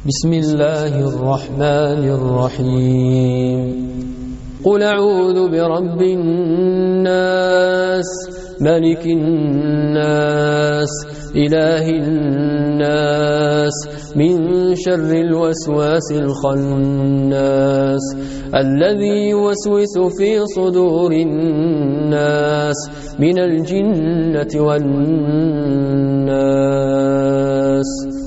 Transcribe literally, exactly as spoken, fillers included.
بسم الله الرحمن الرحيم قل أعوذ برب الناس ملك الناس إله الناس من شر الوسواس الخناس الذي يوسوس في صدور الناس من الجنة والناس.